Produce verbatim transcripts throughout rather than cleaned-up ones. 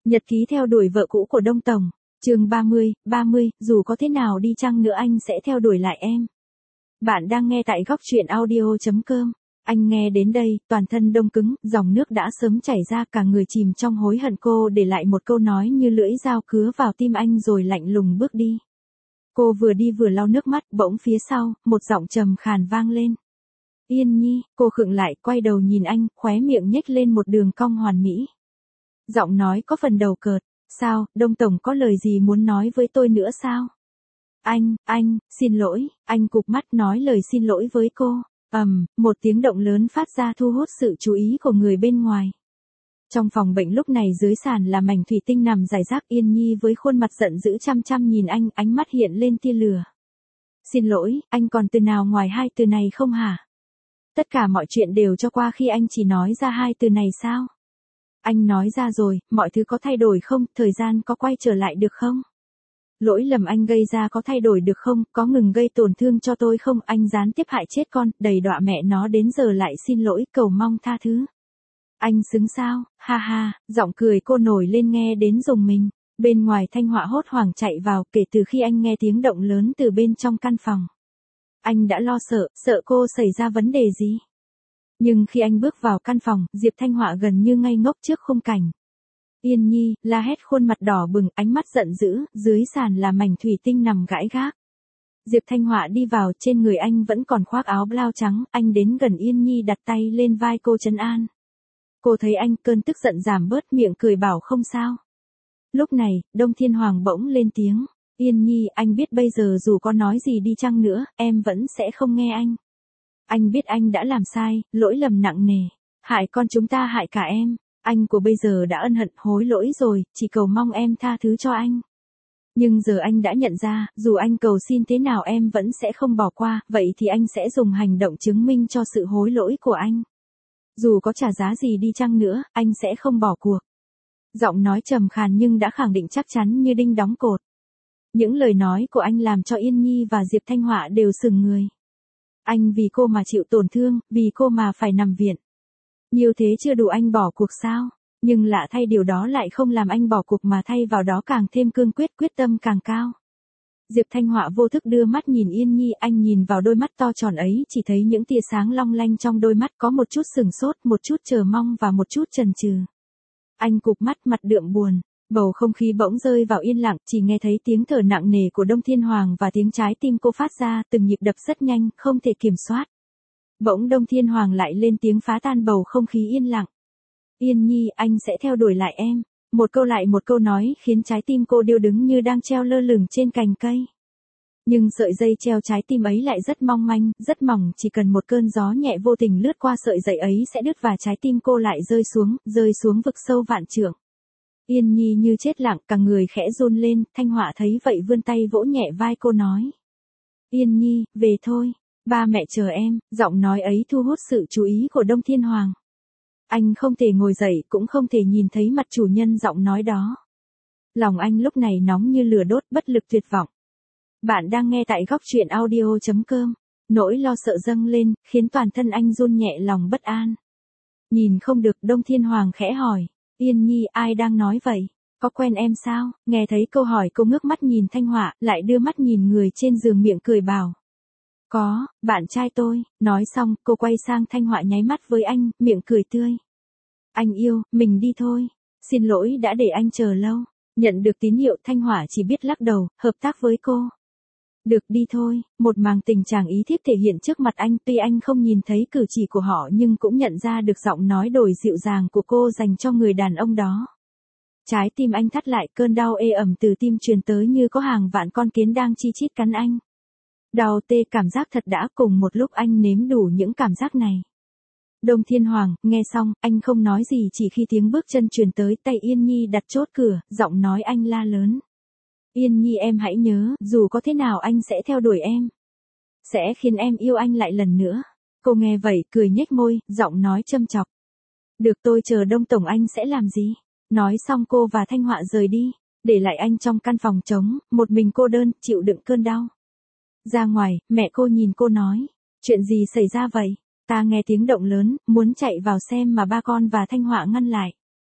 Nhật ký theo đuổi vợ cũ của Đông Tổng. Chương ba mươi, ba mươi, dù có thế nào đi chăng nữa anh sẽ theo đuổi lại em. Bạn đang nghe tại góc truyện audio chấm com. Anh nghe đến đây, toàn thân đông cứng, dòng nước đã sớm chảy ra, cả người chìm trong hối hận. Cô để lại một câu nói như lưỡi dao cứa vào tim anh rồi lạnh lùng bước đi. Cô vừa đi vừa lau nước mắt, bỗng phía sau, một giọng trầm khàn vang lên. Yên Nhi, cô khựng lại, quay đầu nhìn anh, khóe miệng nhếch lên một đường cong hoàn mỹ. Giọng nói có phần đầu cợt, sao, Đông Tổng có lời gì muốn nói với tôi nữa sao? Anh, anh, xin lỗi, anh cụp mắt nói lời xin lỗi với cô. Ầm, um, một tiếng động lớn phát ra thu hút sự chú ý của người bên ngoài. Trong phòng bệnh lúc này dưới sàn là mảnh thủy tinh nằm rải rác. Yên Nhi với khuôn mặt giận dữ chăm chăm nhìn anh, ánh mắt hiện lên tia lửa. Xin lỗi, anh còn từ nào ngoài hai từ này không hả? Tất cả mọi chuyện đều cho qua khi anh chỉ nói ra hai từ này sao? Anh nói ra rồi, mọi thứ có thay đổi không, thời gian có quay trở lại được không? Lỗi lầm anh gây ra có thay đổi được không, có ngừng gây tổn thương cho tôi không, anh gián tiếp hại chết con, đầy đọa mẹ nó đến giờ lại xin lỗi, cầu mong tha thứ. Anh xứng sao, ha ha, giọng cười cô nổi lên nghe đến rùng mình. Bên ngoài Thanh Họa hốt hoảng chạy vào, kể từ khi anh nghe tiếng động lớn từ bên trong căn phòng. Anh đã lo sợ, sợ cô xảy ra vấn đề gì. Nhưng khi anh bước vào căn phòng, Diệp Thanh Họa gần như ngây ngốc trước khung cảnh. Yên Nhi, la hét khuôn mặt đỏ bừng, ánh mắt giận dữ, dưới sàn là mảnh thủy tinh nằm gãi gác. Diệp Thanh Họa đi vào, trên người anh vẫn còn khoác áo blau trắng, anh đến gần Yên Nhi đặt tay lên vai cô trấn an. Cô thấy anh, cơn tức giận giảm bớt, miệng cười bảo không sao. Lúc này, Đông Thiên Hoàng bỗng lên tiếng, Yên Nhi, anh biết bây giờ dù có nói gì đi chăng nữa, em vẫn sẽ không nghe anh. Anh biết anh đã làm sai, lỗi lầm nặng nề, hại con chúng ta hại cả em. Anh của bây giờ đã ân hận hối lỗi rồi, chỉ cầu mong em tha thứ cho anh. Nhưng giờ anh đã nhận ra, dù anh cầu xin thế nào em vẫn sẽ không bỏ qua, vậy thì anh sẽ dùng hành động chứng minh cho sự hối lỗi của anh. Dù có trả giá gì đi chăng nữa, anh sẽ không bỏ cuộc. Giọng nói trầm khàn nhưng đã khẳng định chắc chắn như đinh đóng cột. Những lời nói của anh làm cho Yên Nhi và Diệp Thanh Họa đều sừng người. Anh vì cô mà chịu tổn thương, vì cô mà phải nằm viện. Nhiều thế chưa đủ anh bỏ cuộc sao? Nhưng lạ thay điều đó lại không làm anh bỏ cuộc mà thay vào đó càng thêm cương quyết, quyết tâm càng cao. Diệp Thanh Họa vô thức đưa mắt nhìn Yên Nhi, anh nhìn vào đôi mắt to tròn ấy, chỉ thấy những tia sáng long lanh trong đôi mắt, có một chút sừng sốt, một chút chờ mong và một chút chần chừ. Anh cụp mắt, mặt đượm buồn. Bầu không khí bỗng rơi vào yên lặng, chỉ nghe thấy tiếng thở nặng nề của Đông Thiên Hoàng và tiếng trái tim cô phát ra, từng nhịp đập rất nhanh, không thể kiểm soát. Bỗng Đông Thiên Hoàng lại lên tiếng phá tan bầu không khí yên lặng. Yên Nhi, anh sẽ theo đuổi lại em. Một câu lại một câu nói khiến trái tim cô điêu đứng như đang treo lơ lửng trên cành cây. Nhưng sợi dây treo trái tim ấy lại rất mong manh, rất mỏng, chỉ cần một cơn gió nhẹ vô tình lướt qua sợi dây ấy sẽ đứt và trái tim cô lại rơi xuống, rơi xuống vực sâu vạn trượng. Yên Nhi như chết lặng, cả người khẽ run lên, Thanh Họa thấy vậy vươn tay vỗ nhẹ vai cô nói. Yên Nhi, về thôi, ba mẹ chờ em, giọng nói ấy thu hút sự chú ý của Đông Thiên Hoàng. Anh không thể ngồi dậy, cũng không thể nhìn thấy mặt chủ nhân giọng nói đó. Lòng anh lúc này nóng như lửa đốt, bất lực tuyệt vọng. Bạn đang nghe tại góc truyện audio chấm com. Nỗi lo sợ dâng lên, khiến toàn thân anh run nhẹ lòng bất an. Nhìn không được, Đông Thiên Hoàng khẽ hỏi. Yên Nhi, ai đang nói vậy? Có quen em sao? Nghe thấy câu hỏi cô ngước mắt nhìn Thanh Họa, lại đưa mắt nhìn người trên giường miệng cười bảo. Có, bạn trai tôi. Nói xong, cô quay sang Thanh Họa nháy mắt với anh, miệng cười tươi. Anh yêu, mình đi thôi. Xin lỗi đã để anh chờ lâu. Nhận được tín hiệu, Thanh Họa chỉ biết lắc đầu, hợp tác với cô. Được, đi thôi. Một màng tình chàng ý thiếp thể hiện trước mặt anh, tuy anh không nhìn thấy cử chỉ của họ nhưng cũng nhận ra được giọng nói đổi dịu dàng của cô dành cho người đàn ông đó. Trái tim anh thắt lại, cơn đau ê ẩm từ tim truyền tới như có hàng vạn con kiến đang chi chít cắn anh. Đau tê, cảm giác thật đã, cùng một lúc anh nếm đủ những cảm giác này. Đông Thiên Hoàng, nghe xong, anh không nói gì, chỉ khi tiếng bước chân truyền tới, tay Yên Nhi đặt chốt cửa, giọng nói anh la lớn. Yên Nhi, em hãy nhớ, dù có thế nào anh sẽ theo đuổi em. Sẽ khiến em yêu anh lại lần nữa. Cô nghe vậy, cười nhếch môi, giọng nói châm chọc. Được, tôi chờ Đông Tổng anh sẽ làm gì? Nói xong cô và Thanh Họa rời đi, để lại anh trong căn phòng trống, một mình cô đơn, chịu đựng cơn đau. Ra ngoài, mẹ cô nhìn cô nói. Chuyện gì xảy ra vậy? Ta nghe tiếng động lớn, muốn chạy vào xem mà ba con và Thanh Họa ngăn lại.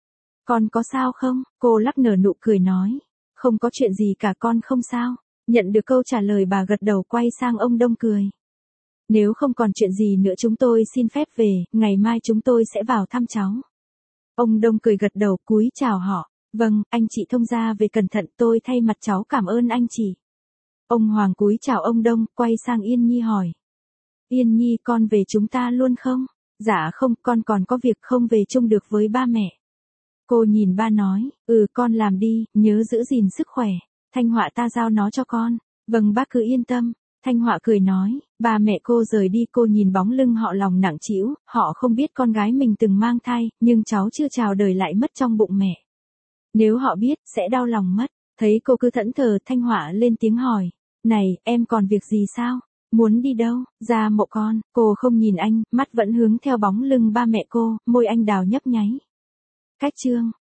Con có sao không? Cô lắc nở nụ cười nói. Không có chuyện gì cả, con không sao. Nhận được câu trả lời bà gật đầu quay sang ông Đông cười. Nếu không còn chuyện gì nữa chúng tôi xin phép về, ngày mai chúng tôi sẽ vào thăm cháu. Ông Đông cười gật đầu cúi chào họ. Vâng, anh chị thông gia về cẩn thận, tôi thay mặt cháu cảm ơn anh chị. Ông Hoàng cúi chào ông Đông, quay sang Yên Nhi hỏi. Yên Nhi, con về chúng ta luôn không? Dạ không, con còn có việc không về chung được với ba mẹ. Cô nhìn ba nói, ừ con làm đi, nhớ giữ gìn sức khỏe. Thanh Họa ta giao nó cho con. Vâng bác cứ yên tâm. Thanh Họa cười nói, ba mẹ cô rời đi, cô nhìn bóng lưng họ lòng nặng trĩu, họ không biết con gái mình từng mang thai, nhưng cháu chưa chào đời lại mất trong bụng mẹ. Nếu họ biết, sẽ đau lòng mất. Thấy cô cứ thẫn thờ, Thanh Họa lên tiếng hỏi, này, em còn việc gì sao? Muốn đi đâu? Ra mộ con. Cô không nhìn anh, mắt vẫn hướng theo bóng lưng ba mẹ cô, môi anh đào nhấp nháy. Cách chương